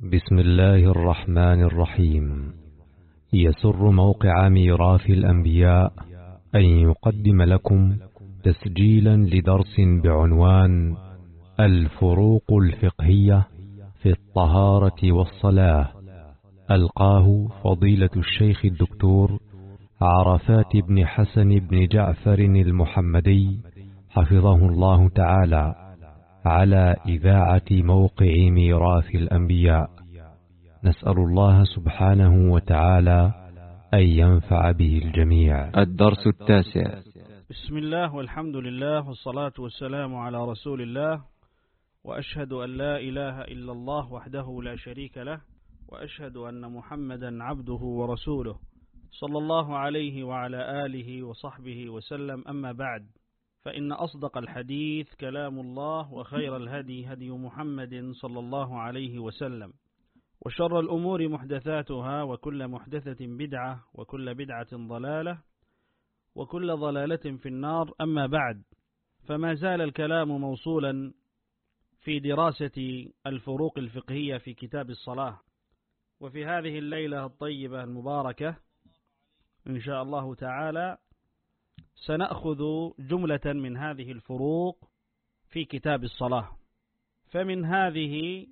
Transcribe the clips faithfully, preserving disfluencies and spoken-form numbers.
بسم الله الرحمن الرحيم. يسر موقع ميراث الأنبياء أن يقدم لكم تسجيلا لدرس بعنوان الفروق الفقهية في الطهارة والصلاة، ألقاه فضيلة الشيخ الدكتور عرفات بن حسن بن جعفر المحمدي حفظه الله تعالى على إذاعة موقع ميراث الأنبياء. نسأل الله سبحانه وتعالى أن ينفع به الجميع. الدرس التاسع. بسم الله والحمد لله والصلاة والسلام على رسول الله، وأشهد أن لا إله إلا الله وحده لا شريك له، وأشهد أن محمدا عبده ورسوله صلى الله عليه وعلى آله وصحبه وسلم. أما بعد، فإن أصدق الحديث كلام الله، وخير الهدي هدي محمد صلى الله عليه وسلم، وشر الأمور محدثاتها، وكل محدثة بدعة، وكل بدعة ضلالة، وكل ضلالة في النار. أما بعد، فما زال الكلام موصولا في دراسة الفروق الفقهية في كتاب الصلاة، وفي هذه الليلة الطيبة المباركة إن شاء الله تعالى سنأخذ جملة من هذه الفروق في كتاب الصلاة. فمن هذه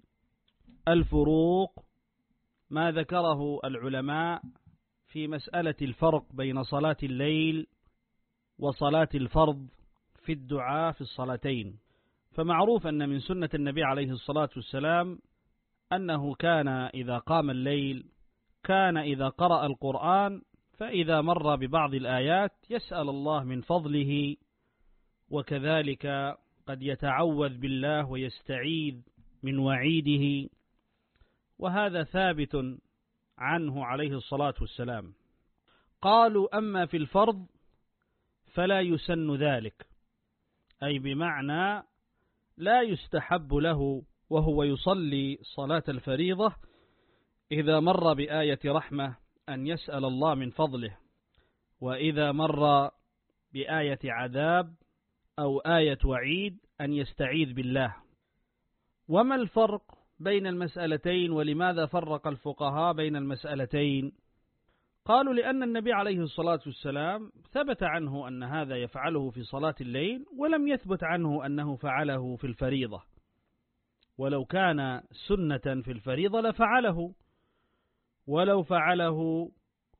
الفروق ما ذكره العلماء في مسألة الفرق بين صلاة الليل وصلاة الفرض في الدعاء في الصلاتين. فمعروف أن من سنة النبي عليه الصلاة والسلام أنه كان إذا قام الليل كان إذا قرأ القرآن فإذا مر ببعض الآيات يسأل الله من فضله، وكذلك قد يتعوذ بالله ويستعيذ من وعيده، وهذا ثابت عنه عليه الصلاة والسلام. قالوا أما في الفرض فلا يسن ذلك، أي بمعنى لا يستحب له وهو يصلي صلاة الفريضة إذا مر بآية رحمة أن يسأل الله من فضله، وإذا مر بآية عذاب أو آية وعيد أن يستعيذ بالله. وما الفرق بين المسألتين، ولماذا فرق الفقهاء بين المسألتين؟ قالوا لأن النبي عليه الصلاة والسلام ثبت عنه أن هذا يفعله في صلاة الليل، ولم يثبت عنه أنه فعله في الفريضة، ولو كان سنة في الفريضة لفعله، ولو فعله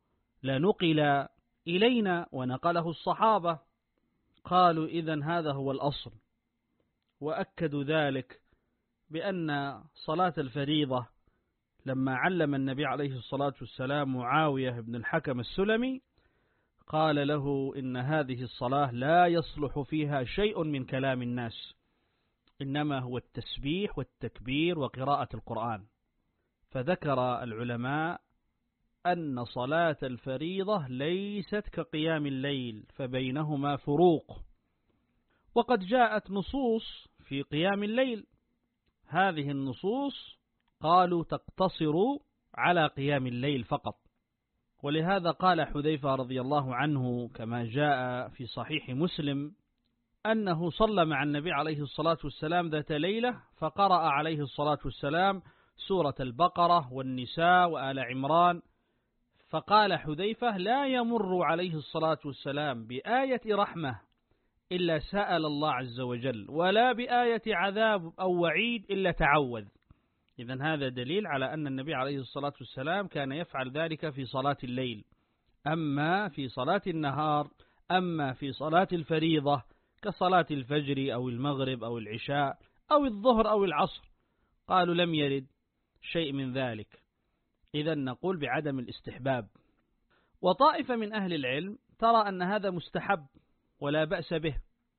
لنقل إلينا ونقله الصحابة. قالوا إذن هذا هو الأصل، وأكدوا ذلك بأن صلاة الفريضة لما علم النبي عليه الصلاة والسلام معاوية بن الحكم السلمي قال له إن هذه الصلاة لا يصلح فيها شيء من كلام الناس، إنما هو التسبيح والتكبير وقراءة القرآن. فذكر العلماء أن صلاة الفريضة ليست كقيام الليل، فبينهما فروق. وقد جاءت نصوص في قيام الليل، هذه النصوص قالوا تقتصر على قيام الليل فقط، ولهذا قال حذيفة رضي الله عنه كما جاء في صحيح مسلم أنه صلى مع النبي عليه الصلاة والسلام ذات ليلة، فقرأ عليه الصلاة والسلام سورة البقرة والنساء وآل عمران، فقال حذيفة لا يمر عليه الصلاة والسلام بآية رحمة إلا سأل الله عز وجل، ولا بآية عذاب أو وعيد إلا تعوذ. إذن هذا دليل على أن النبي عليه الصلاة والسلام كان يفعل ذلك في صلاة الليل. أما في صلاة النهار، أما في صلاة الفريضة كصلاة الفجر أو المغرب أو العشاء أو الظهر أو العصر، قالوا لم يرد شيء من ذلك، إذن نقول بعدم الاستحباب. وطائفة من أهل العلم ترى أن هذا مستحب ولا بأس به،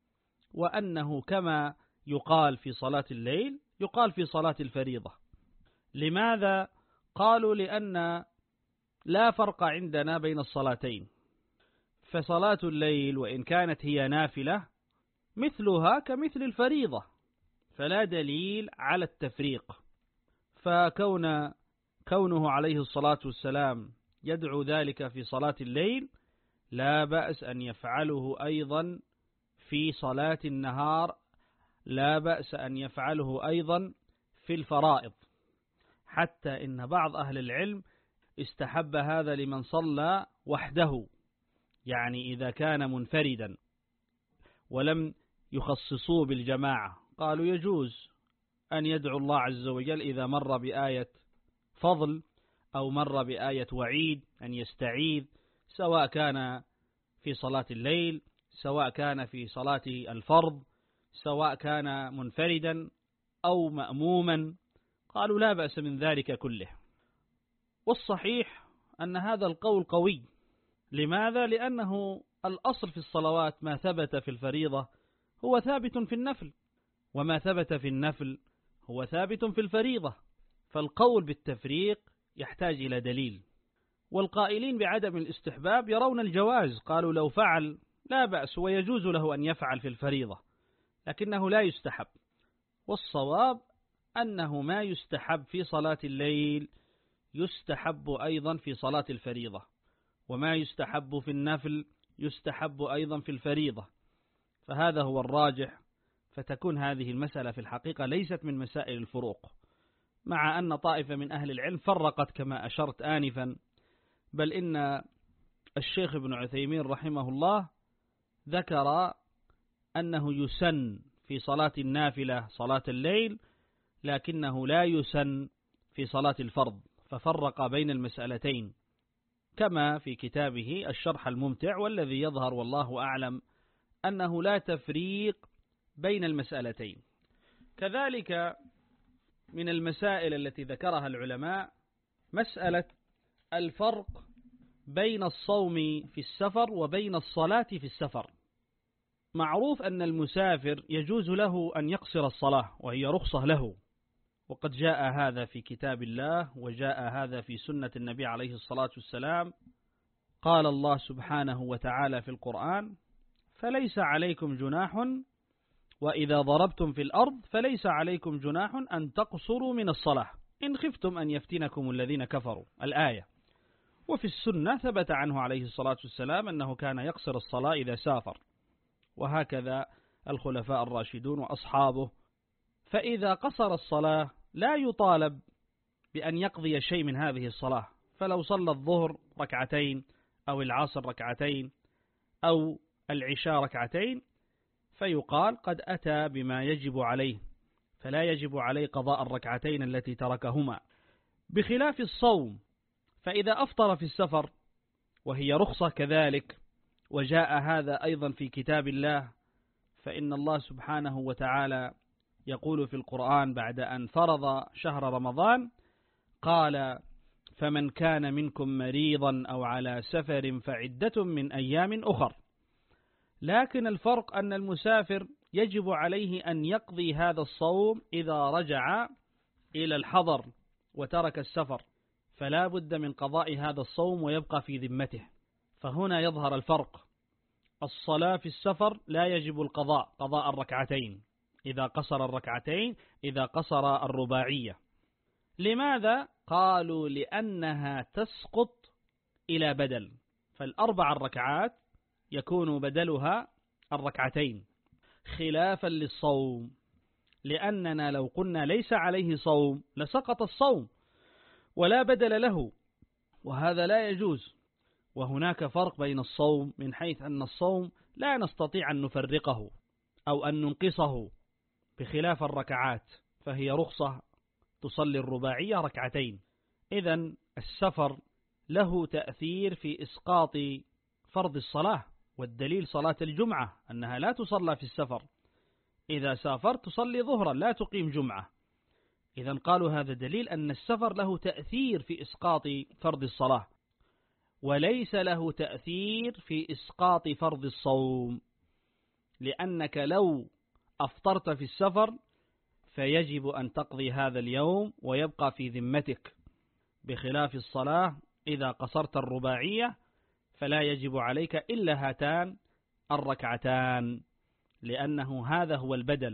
وأنه كما يقال في صلاة الليل يقال في صلاة الفريضة. لماذا؟ قالوا لأن لا فرق عندنا بين الصلاتين، فصلاة الليل وإن كانت هي نافلة مثلها كمثل الفريضة، فلا دليل على التفريق. فكون كونه عليه الصلاة والسلام يدعو ذلك في صلاة الليل لا بأس أن يفعله أيضا في صلاة النهار، لا بأس أن يفعله أيضا في الفرائض. حتى إن بعض أهل العلم استحب هذا لمن صلى وحده، يعني إذا كان منفردا ولم يخصصوه بالجماعة، قالوا يجوز أن يدعو الله عز وجل إذا مر بآية فضل أو مر بآية وعيد أن يستعيذ، سواء كان في صلاة الليل، سواء كان في صلاة الفرض، سواء كان منفردا أو مأموما، قالوا لا بأس من ذلك كله. والصحيح أن هذا القول قوي. لماذا؟ لأنه الأصل في الصلوات ما ثبت في الفريضة هو ثابت في النفل، وما ثبت في النفل هو ثابت في الفريضة، فالقول بالتفريق يحتاج إلى دليل. والقائلين بعدم الاستحباب يرون الجواز، قالوا لو فعل لا بأس ويجوز له أن يفعل في الفريضة، لكنه لا يستحب. والصواب أنه ما يستحب في صلاة الليل يستحب أيضا في صلاة الفريضة، وما يستحب في النفل يستحب أيضا في الفريضة، فهذا هو الراجح. فتكون هذه المسألة في الحقيقة ليست من مسائل الفروق، مع أن طائفة من أهل العلم فرقت كما أشرت آنفا، بل إن الشيخ ابن عثيمين رحمه الله ذكر أنه يسن في صلاة النافلة صلاة الليل، لكنه لا يسن في صلاة الفرض، ففرق بين المسألتين كما في كتابه الشرح الممتع. والذي يظهر والله أعلم أنه لا تفريق بين المسألتين. كذلك من المسائل التي ذكرها العلماء مسألة الفرق بين الصوم في السفر وبين الصلاة في السفر. معروف أن المسافر يجوز له أن يقصر الصلاة وهي رخصة له، وقد جاء هذا في كتاب الله وجاء هذا في سنة النبي عليه الصلاة والسلام. قال الله سبحانه وتعالى في القرآن: فليس عليكم جناح وإذا ضربتم في الأرض فليس عليكم جناح أن تقصروا من الصلاة إن خفتم أن يفتنكم الذين كفروا، الآية. وفي السنة ثبت عنه عليه الصلاة والسلام أنه كان يقصر الصلاة إذا سافر، وهكذا الخلفاء الراشدون وأصحابه. فإذا قصر الصلاة لا يطالب بأن يقضي شيء من هذه الصلاة، فلو صلى الظهر ركعتين أو العصر ركعتين أو العشاء ركعتين فيقال قد أتى بما يجب عليه، فلا يجب عليه قضاء الركعتين التي تركهما. بخلاف الصوم، فإذا أفطر في السفر وهي رخصة كذلك، وجاء هذا أيضا في كتاب الله، فإن الله سبحانه وتعالى يقول في القرآن بعد أن فرض شهر رمضان قال: فمن كان منكم مريضا أو على سفر فعدة من أيام أخر. لكن الفرق أن المسافر يجب عليه أن يقضي هذا الصوم إذا رجع إلى الحضر وترك السفر، فلا بد من قضاء هذا الصوم ويبقى في ذمته. فهنا يظهر الفرق. الصلاة في السفر لا يجب القضاء قضاء الركعتين إذا قصر الركعتين إذا قصر الرباعية. لماذا؟ قالوا لأنها تسقط إلى بدل، فالأربع الركعات يكون بدلها الركعتين، خلافا للصوم، لأننا لو قلنا ليس عليه صوم لسقط الصوم ولا بدل له، وهذا لا يجوز. وهناك فرق بين الصوم من حيث أن الصوم لا نستطيع أن نفرقه أو أن ننقصه، بخلاف الركعات فهي رخصة تصلي الرباعية ركعتين. إذن السفر له تأثير في إسقاط فرض الصلاة، والدليل صلاة الجمعة أنها لا تصلى في السفر، إذا سافرت تصلي ظهرا لا تقيم جمعة. إذن قالوا هذا دليل أن السفر له تأثير في إسقاط فرض الصلاة، وليس له تأثير في إسقاط فرض الصوم، لأنك لو أفطرت في السفر فيجب أن تقضي هذا اليوم ويبقى في ذمتك، بخلاف الصلاة إذا قصرت الرباعية فلا يجب عليك إلا هاتان الركعتان، لأنه هذا هو البدل.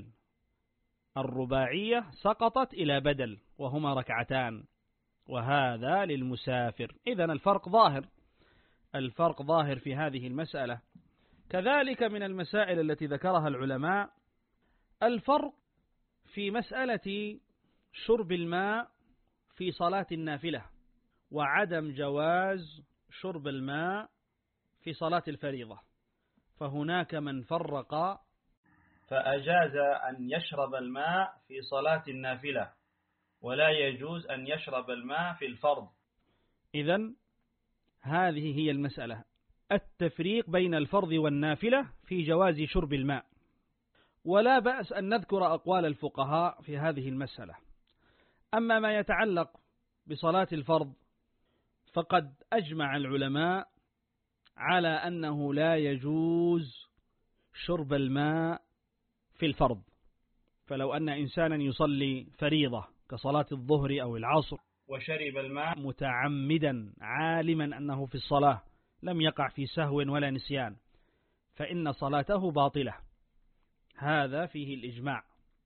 الرباعية سقطت إلى بدل وهما ركعتان، وهذا للمسافر. إذن الفرق ظاهر، الفرق ظاهر في هذه المسألة. كذلك من المسائل التي ذكرها العلماء الفرق في مسألة شرب الماء في صلاة النافلة، وعدم جواز شرب الماء في صلاة الفريضة. فهناك من فرق فأجاز أن يشرب الماء في صلاة النافلة، ولا يجوز أن يشرب الماء في الفرض. إذن هذه هي المسألة، التفريق بين الفرض والنافلة في جواز شرب الماء. ولا بأس أن نذكر أقوال الفقهاء في هذه المسألة. أما ما يتعلق بصلاة الفرض فقد أجمع العلماء على أنه لا يجوز شرب الماء في الفرض. فلو أن إنسانا يصلي فريضة كصلاة الظهر أو العصر وشرب الماء متعمدا عالما أنه في الصلاة لم يقع في سهو ولا نسيان، فإن صلاته باطلة. هذا فيه الإجماع.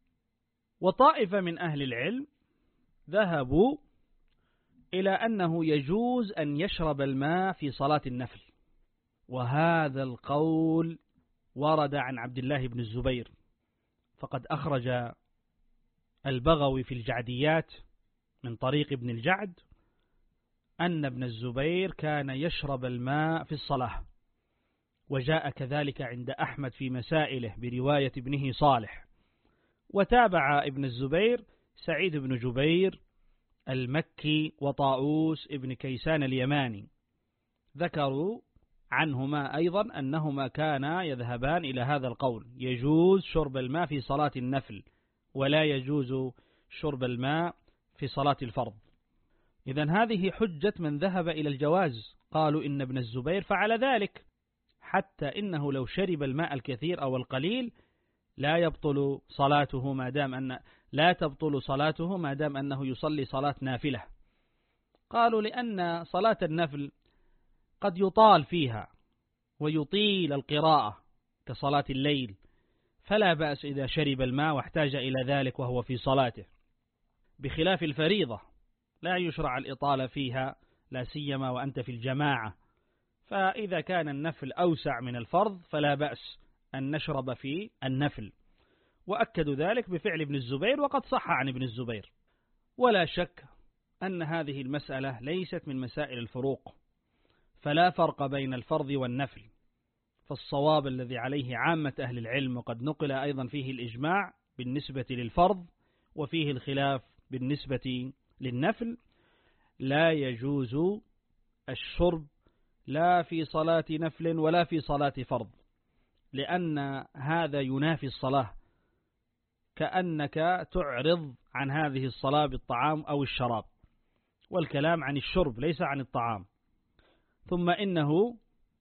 وطائفة من أهل العلم ذهبوا إلى أنه يجوز أن يشرب الماء في صلاة النفل، وهذا القول ورد عن عبد الله بن الزبير، فقد أخرج البغوي في الجعديات من طريق ابن الجعد أن ابن الزبير كان يشرب الماء في الصلاة، وجاء كذلك عند أحمد في مسائله برواية ابنه صالح. وتابع ابن الزبير سعيد بن جبير المكي وطاؤوس ابن كيسان اليماني، ذكروا عنهما أيضا أنهما كانا يذهبان إلى هذا القول، يجوز شرب الماء في صلاة النفل ولا يجوز شرب الماء في صلاة الفرض. إذن هذه حجة من ذهب إلى الجواز، قالوا إن ابن الزبير فعل ذلك، حتى إنه لو شرب الماء الكثير أو القليل لا يبطل صلاته ما دام أن لا تبطل صلاته ما دام أنه يصلي صلاة نافلة. قالوا لأن صلاة النفل قد يطال فيها ويطيل القراءة كصلاة الليل، فلا بأس إذا شرب الماء واحتاج إلى ذلك وهو في صلاته، بخلاف الفريضة لا يشرع الإطالة فيها، لا سيما وأنت في الجماعة. فإذا كان النفل أوسع من الفرض فلا بأس أن نشرب في النفل، وأكدوا ذلك بفعل ابن الزبير، وقد صح عن ابن الزبير. ولا شك أن هذه المسألة ليست من مسائل الفروق، فلا فرق بين الفرض والنفل، فالصواب الذي عليه عامة أهل العلم، وقد نقل أيضا فيه الإجماع بالنسبة للفرض وفيه الخلاف بالنسبة للنفل، لا يجوز الشرب لا في صلاة نفل ولا في صلاة فرض، لأن هذا ينافي الصلاة، كأنك تعرض عن هذه الصلاة بالطعام أو الشراب، والكلام عن الشرب ليس عن الطعام. ثم إنه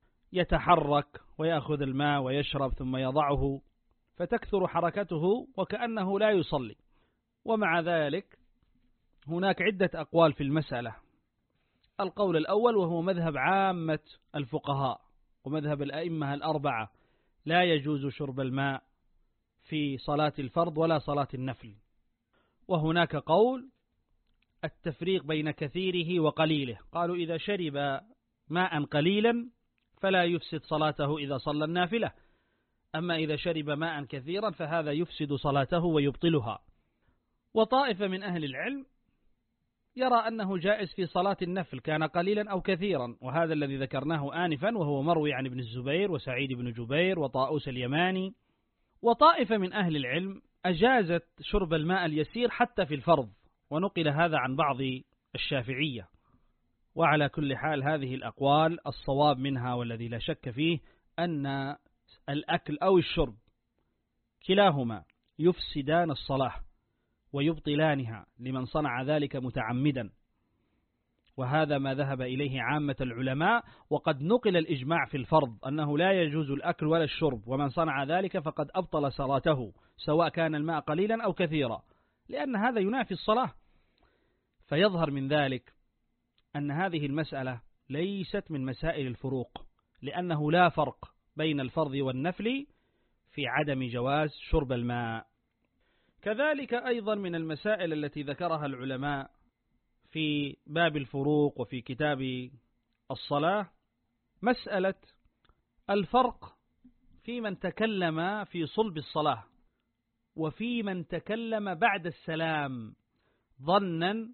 يتحرك ويأخذ الماء ويشرب ثم يضعه، فتكثر حركته وكأنه لا يصلي. ومع ذلك هناك عدة أقوال في المسألة. القول الأول وهو مذهب عامة الفقهاء ومذهب الأئمة الأربعة، لا يجوز شرب الماء في صلاة الفرض ولا صلاة النفل. وهناك قول التفريق بين كثيره وقليله، قالوا إذا شرب ماء قليلا فلا يفسد صلاته إذا صلى النافلة، أما إذا شرب ماء كثيرا فهذا يفسد صلاته ويبطلها. وطائفة من أهل العلم يرى أنه جائز في صلاة النفل كان قليلا أو كثيرا، وهذا الذي ذكرناه آنفا وهو مروي عن ابن الزبير وسعيد بن جبير وطاؤوس اليماني. وطائفة من أهل العلم أجازت شرب الماء اليسير حتى في الفرض، ونقل هذا عن بعض الشافعية. وعلى كل حال هذه الأقوال الصواب منها والذي لا شك فيه أن الأكل أو الشرب كلاهما يفسدان الصلاة ويبطلانها لمن صنع ذلك متعمدا، وهذا ما ذهب إليه عامة العلماء. وقد نقل الإجماع في الفرض أنه لا يجوز الأكل ولا الشرب، ومن صنع ذلك فقد أبطل صلاته سواء كان الماء قليلا أو كثيرا، لأن هذا ينافي الصلاة. فيظهر من ذلك أن هذه المسألة ليست من مسائل الفروق، لأنه لا فرق بين الفرض والنفل في عدم جواز شرب الماء. كذلك أيضا من المسائل التي ذكرها العلماء في باب الفروق وفي كتاب الصلاة مسألة الفرق في من تكلم في صلب الصلاة وفي من تكلم بعد السلام ظنا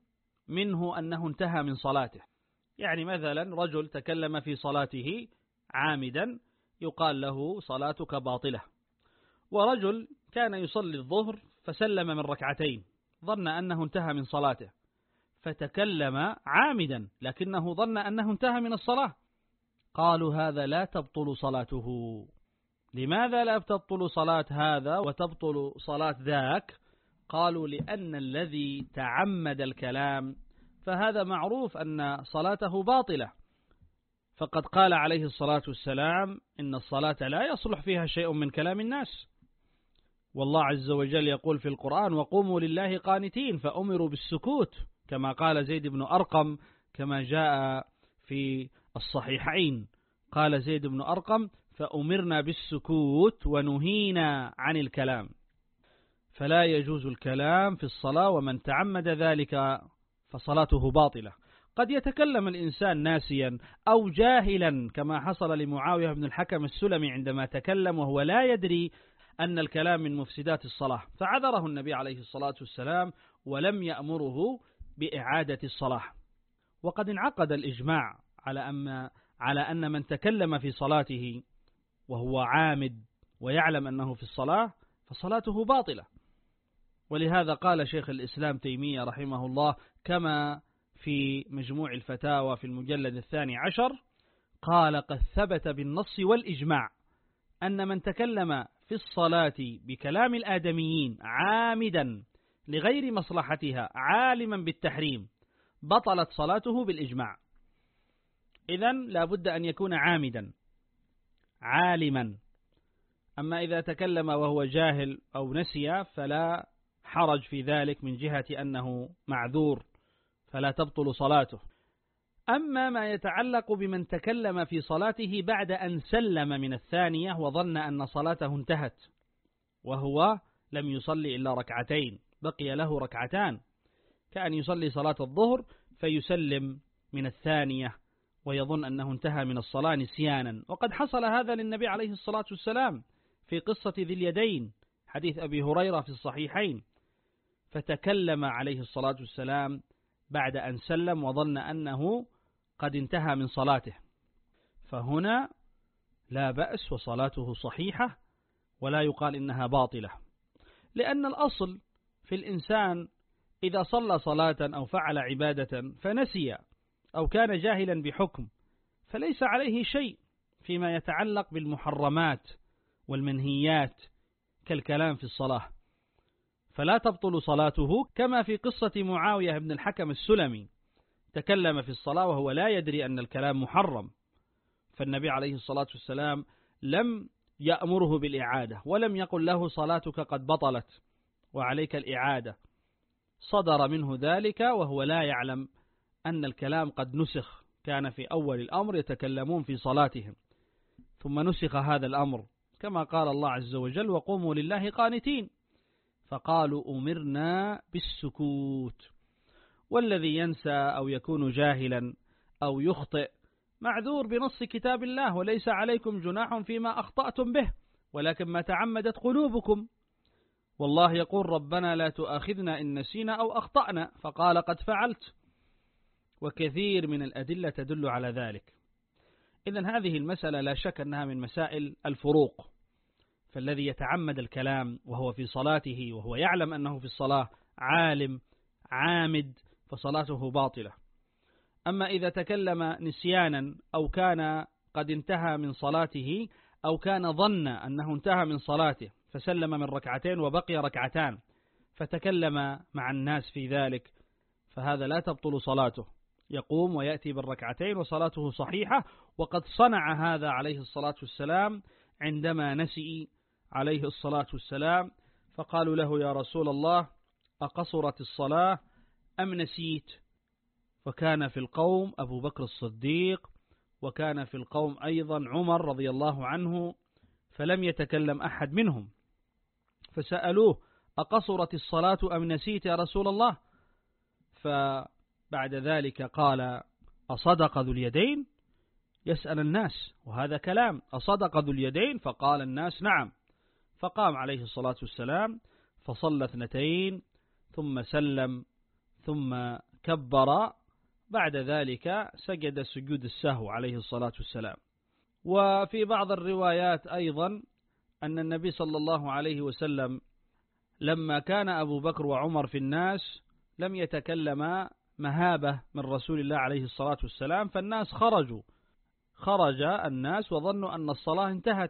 منه أنه انتهى من صلاته. يعني مثلا رجل تكلم في صلاته عامدا يقال له صلاتك باطلة، ورجل كان يصلي الظهر فسلم من ركعتين ظن أنه انتهى من صلاته فتكلم عامدا لكنه ظن أنه انتهى من الصلاة، قالوا هذا لا تبطل صلاته. لماذا لا تبطل صلاة هذا وتبطل صلاة ذاك؟ قالوا لأن الذي تعمد الكلام فهذا معروف أن صلاته باطلة، فقد قال عليه الصلاة والسلام إن الصلاة لا يصلح فيها شيء من كلام الناس، والله عز وجل يقول في القرآن وقوموا لله قانتين فأمروا بالسكوت كما قال زيد بن أرقم كما جاء في الصحيحين، قال زيد بن أرقم فأمرنا بالسكوت ونهينا عن الكلام. فلا يجوز الكلام في الصلاة، ومن تعمد ذلك فصلاته باطلة. قد يتكلم الإنسان ناسيا أو جاهلا كما حصل لمعاوية بن الحكم السلمي عندما تكلم وهو لا يدري أن الكلام من مفسدات الصلاة، فعذره النبي عليه الصلاة والسلام ولم يأمره بإعادة الصلاة. وقد انعقد الإجماع على أن على أن من تكلم في صلاته وهو عامد ويعلم أنه في الصلاة فصلاته باطلة. ولهذا قال شيخ الإسلام تيمية رحمه الله كما في مجموع الفتاوى في المجلد الثاني عشر، قال قد ثبت بالنص والإجماع أن من تكلم في الصلاة بكلام الآدميين عامدا لغير مصلحتها عالما بالتحريم بطلت صلاته بالإجماع. إذن لا بد أن يكون عامدا عالما. أما إذا تكلم وهو جاهل أو نسي فلا حرج في ذلك من جهة أنه معذور فلا تبطل صلاته. أما ما يتعلق بمن تكلم في صلاته بعد أن سلم من الثانية وظن أن صلاته انتهت وهو لم يصلي إلا ركعتين بقي له ركعتان، كأن يصلي صلاة الظهر فيسلم من الثانية ويظن أنه انتهى من الصلاة نسيانا، وقد حصل هذا للنبي عليه الصلاة والسلام في قصة ذي اليدين حديث أبي هريرة في الصحيحين، فتكلم عليه الصلاة والسلام بعد أن سلم وظن أنه قد انتهى من صلاته، فهنا لا بأس وصلاته صحيحة ولا يقال إنها باطلة، لأن الأصل في الإنسان إذا صلى صلاة أو فعل عبادة فنسي أو كان جاهلا بحكم فليس عليه شيء فيما يتعلق بالمحرمات والمنهيات كالكلام في الصلاة، فلا تبطل صلاته. كما في قصة معاوية بن الحكم السلمي تكلم في الصلاة وهو لا يدري أن الكلام محرم، فالنبي عليه الصلاة والسلام لم يأمره بالإعادة ولم يقل له صلاتك قد بطلت وعليك الإعادة، صدر منه ذلك وهو لا يعلم أن الكلام قد نسخ. كان في أول الأمر يتكلمون في صلاتهم ثم نسخ هذا الأمر كما قال الله عز وجل وقوموا لله قانتين، فقالوا أمرنا بالسكوت. والذي ينسى أو يكون جاهلا أو يخطئ معذور بنص كتاب الله وليس عليكم جناح فيما أخطأتم به ولكن ما تعمدت قلوبكم، والله يقول ربنا لا تؤاخذنا إن نسينا أو أخطأنا فقال قد فعلت، وكثير من الأدلة تدل على ذلك. إذن هذه المسألة لا شك أنها من مسائل الفروق، فالذي يتعمد الكلام وهو في صلاته وهو يعلم أنه في الصلاة عالم عامد فصلاته باطلة. أما إذا تكلم نسيانا أو كان قد انتهى من صلاته أو كان ظن أنه انتهى من صلاته فسلم من ركعتين وبقي ركعتان فتكلم مع الناس في ذلك فهذا لا تبطل صلاته، يقوم ويأتي بالركعتين وصلاته صحيحة. وقد صنع هذا عليه الصلاة والسلام عندما نسي عليه الصلاة والسلام، فقالوا له يا رسول الله أقصرت الصلاة أم نسيت؟ وكان في القوم أبو بكر الصديق وكان في القوم أيضا عمر رضي الله عنه، فلم يتكلم أحد منهم، فسألوه أقصرت الصلاة أم نسيت يا رسول الله؟ فبعد ذلك قال أصدق ذو اليدين؟ يسأل الناس وهذا كلام، أصدق ذو اليدين؟ فقال الناس نعم، فقام عليه الصلاة والسلام فصلى اثنتين ثم سلم ثم كبر، بعد ذلك سجد سجود السهو عليه الصلاة والسلام. وفي بعض الروايات أيضا أن النبي صلى الله عليه وسلم لما كان أبو بكر وعمر في الناس لم يتكلما مهابة من رسول الله عليه الصلاة والسلام، فالناس خرجوا خرج الناس وظنوا أن الصلاة انتهت،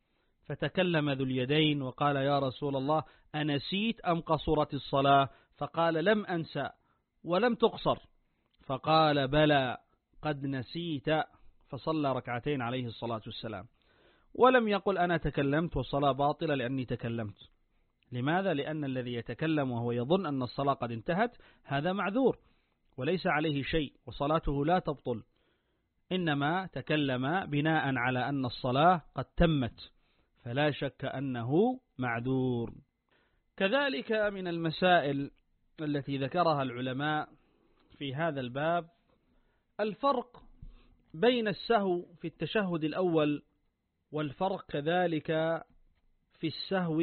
فتكلم ذو اليدين وقال: يا رسول الله، أنسيت أم قصرت الصلاة؟ فقال: لم أنسى ولم تقصر. فقال: بلى قد نسيت، فصلى ركعتين عليه الصلاة والسلام، ولم يقل أنا تكلمت والصلاة باطلة لأني تكلمت. لماذا؟ لأن الذي يتكلم وهو يظن أن الصلاة قد انتهت هذا معذور وليس عليه شيء وصلاته لا تبطل، إنما تكلم بناء على أن الصلاة قد تمت، فلا شك أنه معذور. كذلك من المسائل التي ذكرها العلماء في هذا الباب الفرق بين السهو في التشهد الأول والفرق كذلك في السهو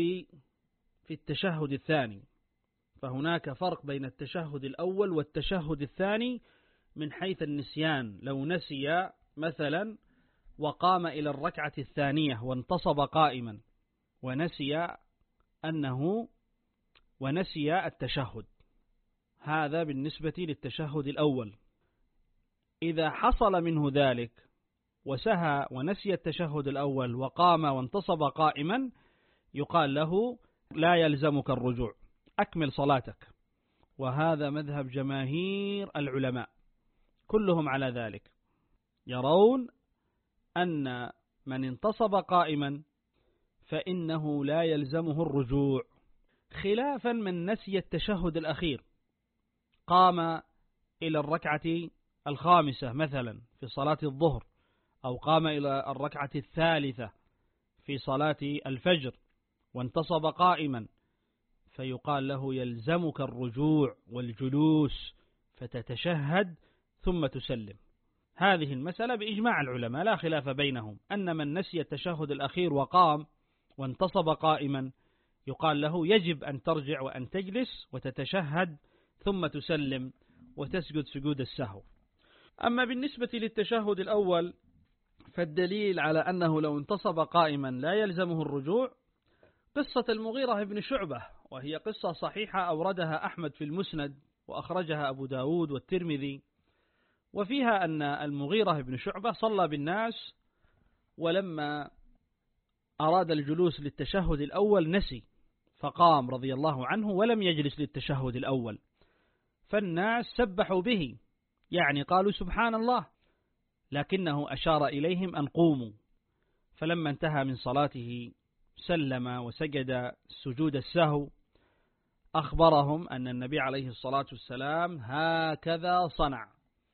في التشهد الثاني. فهناك فرق بين التشهد الأول والتشهد الثاني من حيث النسيان. لو نسي مثلا وقام إلى الركعة الثانية وانتصب قائما ونسي أنه ونسي التشهد، هذا بالنسبة للتشهد الأول. إذا حصل منه ذلك وسهى ونسي التشهد الأول وقام وانتصب قائما، يقال له: لا يلزمك الرجوع، أكمل صلاتك. وهذا مذهب جماهير العلماء كلهم على ذلك، يرون أن من انتصب قائما فإنه لا يلزمه الرجوع، خلافا من نسي التشهد الأخير، قام إلى الركعة الخامسة مثلا في صلاة الظهر، أو قام إلى الركعة الثالثة في صلاة الفجر وانتصب قائما، فيقال له: يلزمك الرجوع والجلوس فتتشهد ثم تسلم. هذه المسألة بإجماع العلماء لا خلاف بينهم، أن من نسي التشهد الأخير وقام وانتصب قائما يقال له: يجب أن ترجع وأن تجلس وتتشهد ثم تسلم وتسجد سجود السهو. أما بالنسبة للتشهد الأول فالدليل على أنه لو انتصب قائما لا يلزمه الرجوع قصة المغيرة بن شعبة، وهي قصة صحيحة أوردها أحمد في المسند وأخرجها أبو داود والترمذي، وفيها أن المغيرة بن شعبة صلى بالناس، ولما أراد الجلوس للتشهد الأول نسي فقام رضي الله عنه ولم يجلس للتشهد الأول، فالناس سبحوا به، يعني قالوا سبحان الله، لكنه أشار إليهم أن قوموا. فلما انتهى من صلاته سلم وسجد سجود السهو، أخبرهم أن النبي عليه الصلاة والسلام هكذا صنع،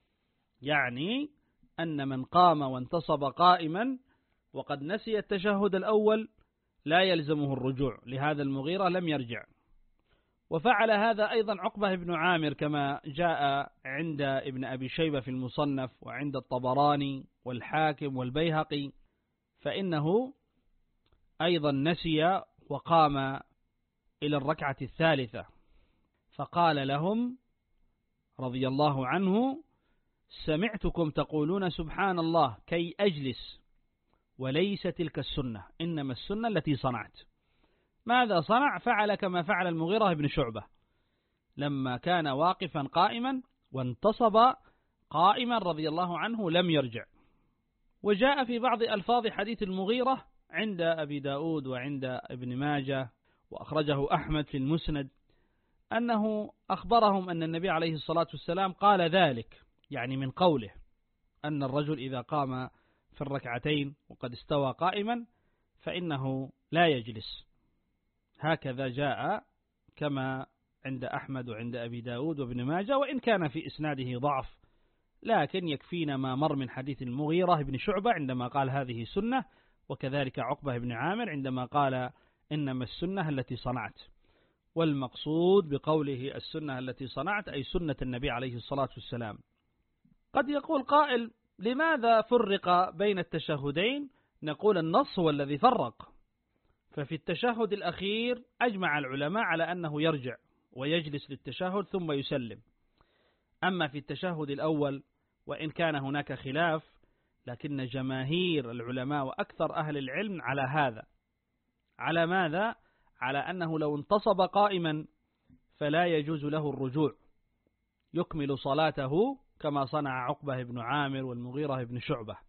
يعني أن من قام وانتصب قائما وقد نسي التشهد الأول لا يلزمه الرجوع، لهذا المغيرة لم يرجع. وفعل هذا أيضا عقبة بن عامر كما جاء عند ابن أبي شيبة في المصنف وعند الطبراني والحاكم والبيهقي، فإنه أيضا نسي وقام إلى الركعة الثالثة، فقال لهم رضي الله عنه: سمعتكم تقولون سبحان الله كي أجلس، وليس تلك السنة، إنما السنة التي صنعت. ماذا صنع؟ فعل كما فعل المغيرة بن شعبة لما كان واقفا قائما وانتصب قائما رضي الله عنه لم يرجع. وجاء في بعض ألفاظ حديث المغيرة عند أبي داود وعند ابن ماجة وأخرجه أحمد في المسند أنه أخبرهم أن النبي عليه الصلاة والسلام قال ذلك، يعني من قوله أن الرجل إذا قام في الركعتين وقد استوى قائما فإنه لا يجلس. هكذا جاء كما عند أحمد وعند أبي داود وابن ماجة، وإن كان في إسناده ضعف، لكن يكفينا ما مر من حديث المغيرة بن شعبة عندما قال هذه سنة، وكذلك عقبة بن عامر عندما قال إنما السنة التي صنعت. والمقصود بقوله السنة التي صنعت أي سنة النبي عليه الصلاة والسلام. قد يقول قائل: لماذا فرق بين التشهدين؟ نقول النص هو الذي فرق. ففي التشهد الأخير أجمع العلماء على أنه يرجع ويجلس للتشهد ثم يسلم. أما في التشهد الأول وإن كان هناك خلاف، لكن جماهير العلماء وأكثر أهل العلم على هذا. على ماذا؟ على أنه لو انتصب قائما فلا يجوز له الرجوع، يكمل صلاته كما صنع عقبة بن عامر والمغيرة بن شعبة.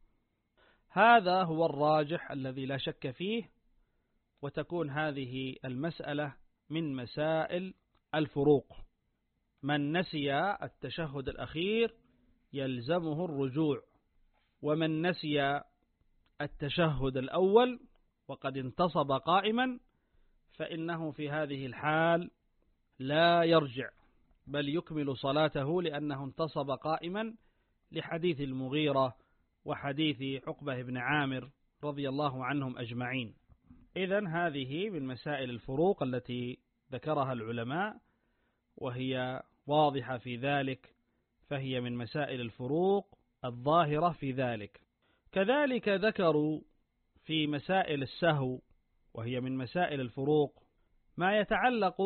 هذا هو الراجح الذي لا شك فيه، وتكون هذه المسألة من مسائل الفروق. من نسي التشهد الأخير يلزمه الرجوع، ومن نسي التشهد الأول وقد انتصب قائما فإنه في هذه الحال لا يرجع، بل يكمل صلاته لأنه انتصب قائما، لحديث المغيرة وحديث عقبة بن عامر رضي الله عنهم أجمعين. إذن هذه من مسائل الفروق التي ذكرها العلماء، وهي واضحة في ذلك، فهي من مسائل الفروق الظاهرة في ذلك. كذلك ذكروا في مسائل السهو، وهي من مسائل الفروق، ما يتعلق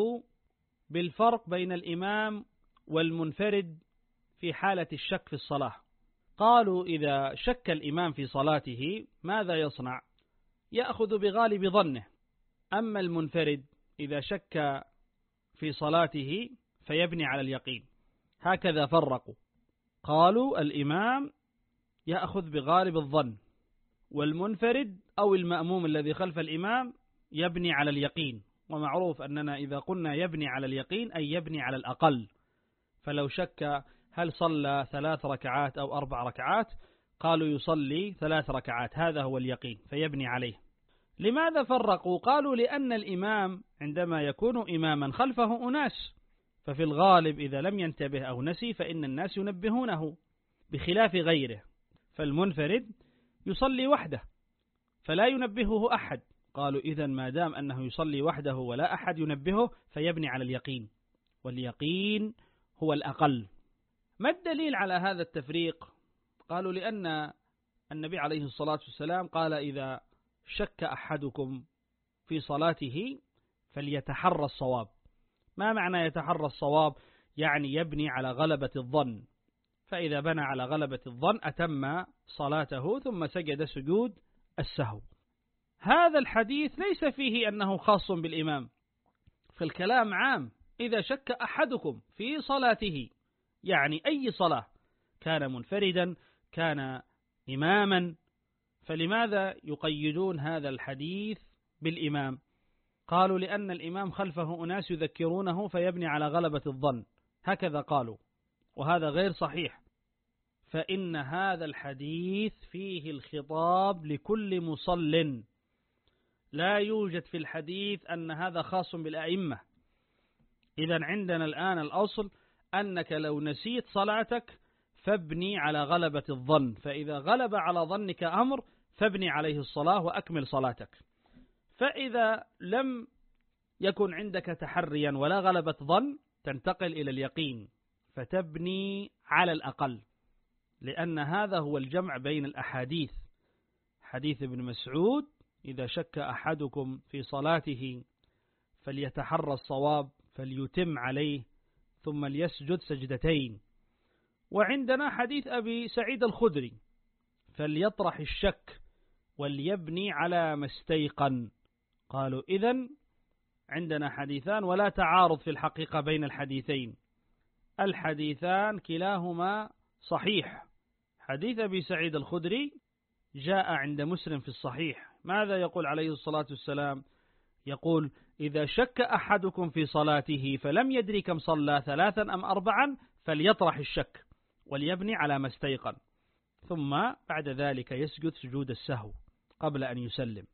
بالفرق بين الإمام والمنفرد في حالة الشك في الصلاة. قالوا إذا شك الإمام في صلاته ماذا يصنع؟ يأخذ بغالب ظنه. أما المنفرد إذا شك في صلاته فيبني على اليقين. هكذا فرقوا، قالوا الإمام يأخذ بغالب الظن، والمنفرد أو المأموم الذي خلف الإمام يبني على اليقين. ومعروف أننا إذا قلنا يبني على اليقين أي يبني على الأقل، فلو شك هل صلى ثلاث ركعات أو أربع ركعات، قالوا يصلي ثلاث ركعات، هذا هو اليقين فيبني عليه. لماذا فرقوا؟ قالوا لأن الإمام عندما يكون إماما خلفه أناس، ففي الغالب إذا لم ينتبه أو نسي فإن الناس ينبهونه، بخلاف غيره. فالمنفرد يصلي وحده فلا ينبهه أحد. قالوا إذن ما دام أنه يصلي وحده ولا أحد ينبهه فيبني على اليقين، واليقين هو الأقل. ما الدليل على هذا التفريق؟ قالوا لأن النبي عليه الصلاة والسلام قال إذا شك أحدكم في صلاته فليتحرى الصواب. ما معنى يتحرى الصواب؟ يعني يبني على غلبة الظن، فإذا بنى على غلبة الظن أتم صلاته ثم سجد سجود السهو. هذا الحديث ليس فيه أنه خاص بالإمام، فالكلام عام. إذا شك أحدكم في صلاته يعني أي صلاة، كان منفردا كان إماما، فلماذا يقيدون هذا الحديث بالإمام؟ قالوا لأن الإمام خلفه أناس يذكرونه فيبني على غلبة الظن، هكذا قالوا، وهذا غير صحيح. فإن هذا الحديث فيه الخطاب لكل مصل، لا يوجد في الحديث أن هذا خاص بالأئمة. إذن عندنا الآن الأصل أنك لو نسيت صلاتك فابني على غلبة الظن، فإذا غلب على ظنك أمر فابني عليه الصلاة وأكمل صلاتك. فإذا لم يكن عندك تحريا ولا غلبة ظن تنتقل إلى اليقين فتبني على الأقل، لأن هذا هو الجمع بين الأحاديث. حديث ابن مسعود إذا شك أحدكم في صلاته فليتحرى الصواب فليتم عليه ثم ليسجد سجدتين. وعندنا حديث أبي سعيد الخدري فليطرح الشك وليبني على ما استيقن. قالوا إذن عندنا حديثان ولا تعارض في الحقيقة بين الحديثين، الحديثان كلاهما صحيح. حديث أبي سعيد الخدري جاء عند مسلم في الصحيح، ماذا يقول عليه الصلاة والسلام؟ يقول إذا شك أحدكم في صلاته فلم يدري كم صلى ثلاثا أم أربعا فليطرح الشك وليبني على ما استيقن، ثم بعد ذلك يسجد سجود السهو قبل أن يسلم.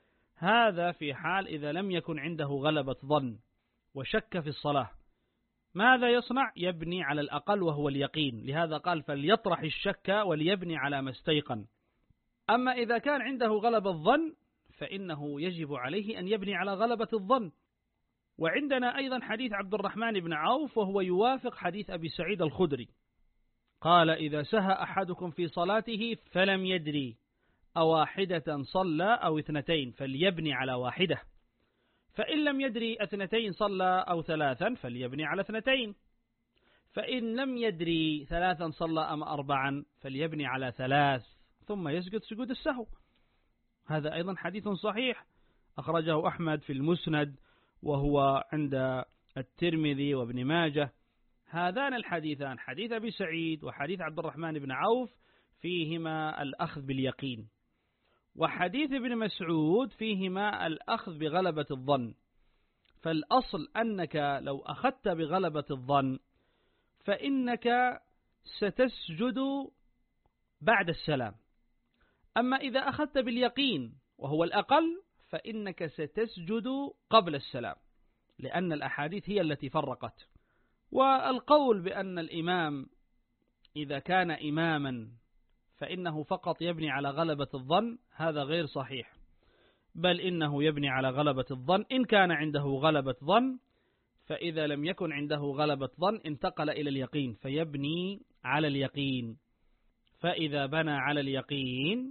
هذا في حال إذا لم يكن عنده غلبة ظن وشك في الصلاة، ماذا يصنع؟ يبني على الأقل وهو اليقين، لهذا قال فليطرح الشك وليبني على ما استيقن. أما إذا كان عنده غلبة الظن فإنه يجب عليه أن يبني على غلبة الظن. وعندنا أيضا حديث عبد الرحمن بن عوف وهو يوافق حديث أبي سعيد الخدري، قال إذا سهى أحدكم في صلاته فلم يدري أواحدة صلى أو اثنتين فليبني على واحدة، فإن لم يدري اثنتين صلى أو ثلاثا فليبني على اثنتين، فإن لم يدري ثلاثا صلى أم أربعا فليبني على ثلاث ثم يسجد سجود السهو. هذا أيضا حديث صحيح أخرجه أحمد في المسند وهو عند الترمذي وابن ماجه. هذان الحديثان حديث أبي سعيد وحديث عبد الرحمن بن عوف فيهما الأخذ باليقين، وحديث ابن مسعود فيهما الأخذ بغلبة الظن. فالأصل أنك لو أخذت بغلبة الظن فإنك ستسجد بعد السلام، أما إذا أخذت باليقين وهو الأقل فإنك ستسجد قبل السلام، لأن الأحاديث هي التي فرقت. والقول بأن الإمام إذا كان إماما فإنه فقط يبني على غلبة الظن هذا غير صحيح، بل إنه يبني على غلبة الظن إن كان عنده غلبة ظن، فإذا لم يكن عنده غلبة ظن انتقل إلى اليقين فيبني على اليقين. فإذا بنى على اليقين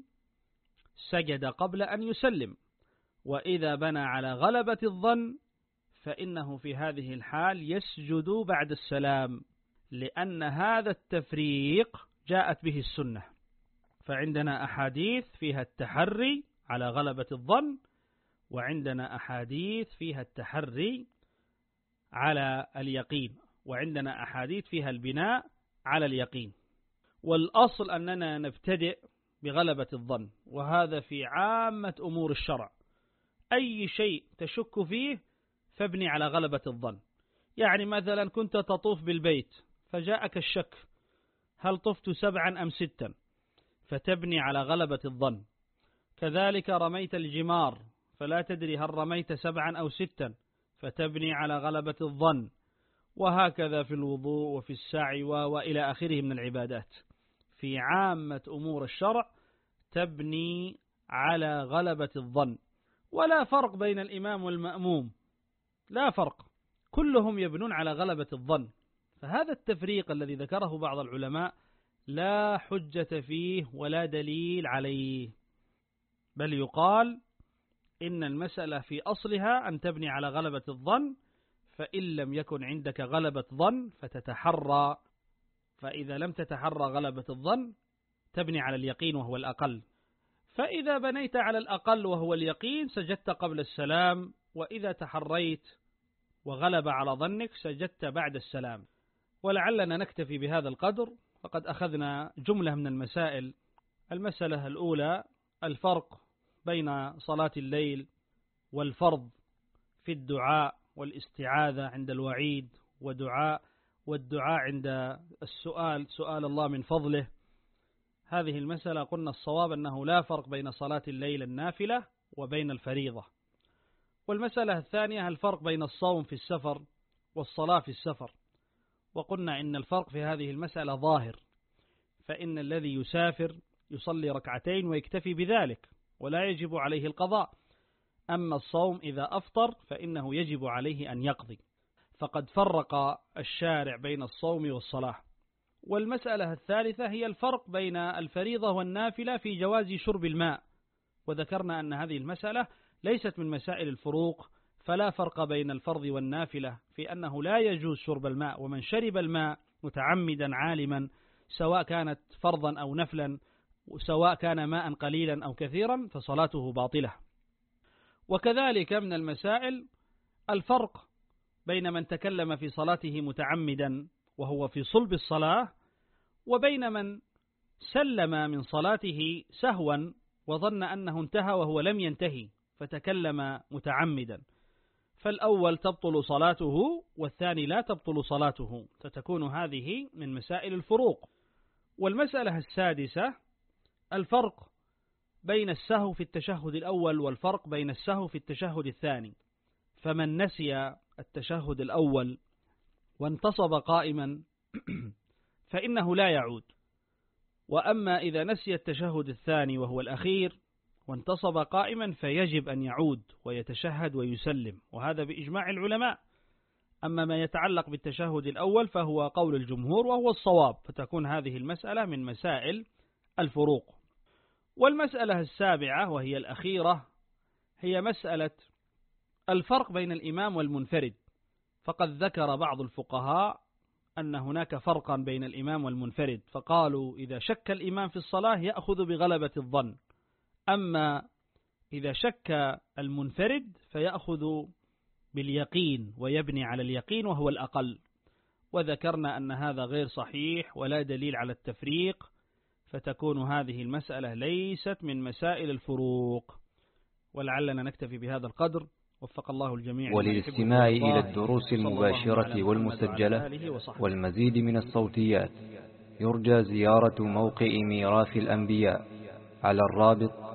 سجد قبل أن يسلم، وإذا بنى على غلبة الظن فإنه في هذه الحال يسجد بعد السلام، لأن هذا التفريق جاءت به السنة. فعندنا أحاديث فيها التحري على غلبة الظن، وعندنا أحاديث فيها التحري على اليقين، وعندنا أحاديث فيها البناء على اليقين. والأصل أننا نبتدئ بغلبة الظن، وهذا في عامة أمور الشرع. أي شيء تشك فيه فابني على غلبة الظن. يعني مثلا كنت تطوف بالبيت فجاءك الشك هل طفت سبعا أم ستا، فتبني على غلبة الظن. كذلك رميت الجمار فلا تدري هل رميت سبعا أو ستا، فتبني على غلبة الظن. وهكذا في الوضوء وفي السعي وإلى آخره من العبادات. في عامة أمور الشرع تبني على غلبة الظن، ولا فرق بين الإمام والمأموم، لا فرق، كلهم يبنون على غلبة الظن. فهذا التفريق الذي ذكره بعض العلماء لا حجة فيه ولا دليل عليه، بل يقال إن المسألة في أصلها أن تبني على غلبة الظن، فإن لم يكن عندك غلبة ظن فتتحرى، فإذا لم تتحرى غلبة الظن تبني على اليقين وهو الأقل. فإذا بنيت على الأقل وهو اليقين سجدت قبل السلام، وإذا تحريت وغلب على ظنك سجدت بعد السلام. ولعلنا نكتفي بهذا القدر، فقد أخذنا جملة من المسائل. المسألة الأولى الفرق بين صلاة الليل والفرض في الدعاء والاستعاذة عند الوعيد، ودعاء والدعاء عند السؤال، سؤال الله من فضله. هذه المسألة قلنا الصواب أنه لا فرق بين صلاة الليل النافلة وبين الفريضة. والمسألة الثانية الفرق بين الصوم في السفر والصلاة في السفر، وقلنا إن الفرق في هذه المسألة ظاهر، فإن الذي يسافر يصلي ركعتين ويكتفي بذلك ولا يجب عليه القضاء، أما الصوم إذا أفطر فإنه يجب عليه أن يقضي، فقد فرق الشارع بين الصوم والصلاة. والمسألة الثالثة هي الفرق بين الفريضة والنافلة في جواز شرب الماء، وذكرنا أن هذه المسألة ليست من مسائل الفروق، فلا فرق بين الفرض والنافلة في أنه لا يجوز شرب الماء، ومن شرب الماء متعمدا عالما سواء كانت فرضا أو نفلا، سواء كان ماء قليلا أو كثيرا فصلاته باطلة. وكذلك من المسائل الفرق بين من تكلم في صلاته متعمدا وهو في صلب الصلاة، وبين من سلم من صلاته سهوا وظن أنه انتهى وهو لم ينتهي فتكلم متعمدا، فالأول تبطل صلاته والثاني لا تبطل صلاته، فتكون هذه من مسائل الفروق. والمسألة السادسة الفرق بين السهو في التشهد الأول والفرق بين السهو في التشهد الثاني. فمن نسي التشهد الأول وانتصب قائما فإنه لا يعود، وأما إذا نسي التشهد الثاني وهو الأخير وانتصب قائما فيجب أن يعود ويتشهد ويسلم، وهذا بإجماع العلماء. أما ما يتعلق بالتشهد الأول فهو قول الجمهور وهو الصواب، فتكون هذه المسألة من مسائل الفروق. والمسألة السابعة وهي الأخيرة هي مسألة الفرق بين الإمام والمنفرد، فقد ذكر بعض الفقهاء أن هناك فرقا بين الإمام والمنفرد، فقالوا إذا شك الإمام في الصلاة يأخذ بغلبة الظن، أما إذا شك المنفرد فيأخذ باليقين ويبني على اليقين وهو الأقل. وذكرنا أن هذا غير صحيح ولا دليل على التفريق، فتكون هذه المسألة ليست من مسائل الفروق. ولعلنا نكتفي بهذا القدر، وفق الله الجميع. وللاستماع إلى الدروس المباشرة والمسجلة والمزيد من الصوتيات يرجى زيارة موقع ميراث الأنبياء على الرابط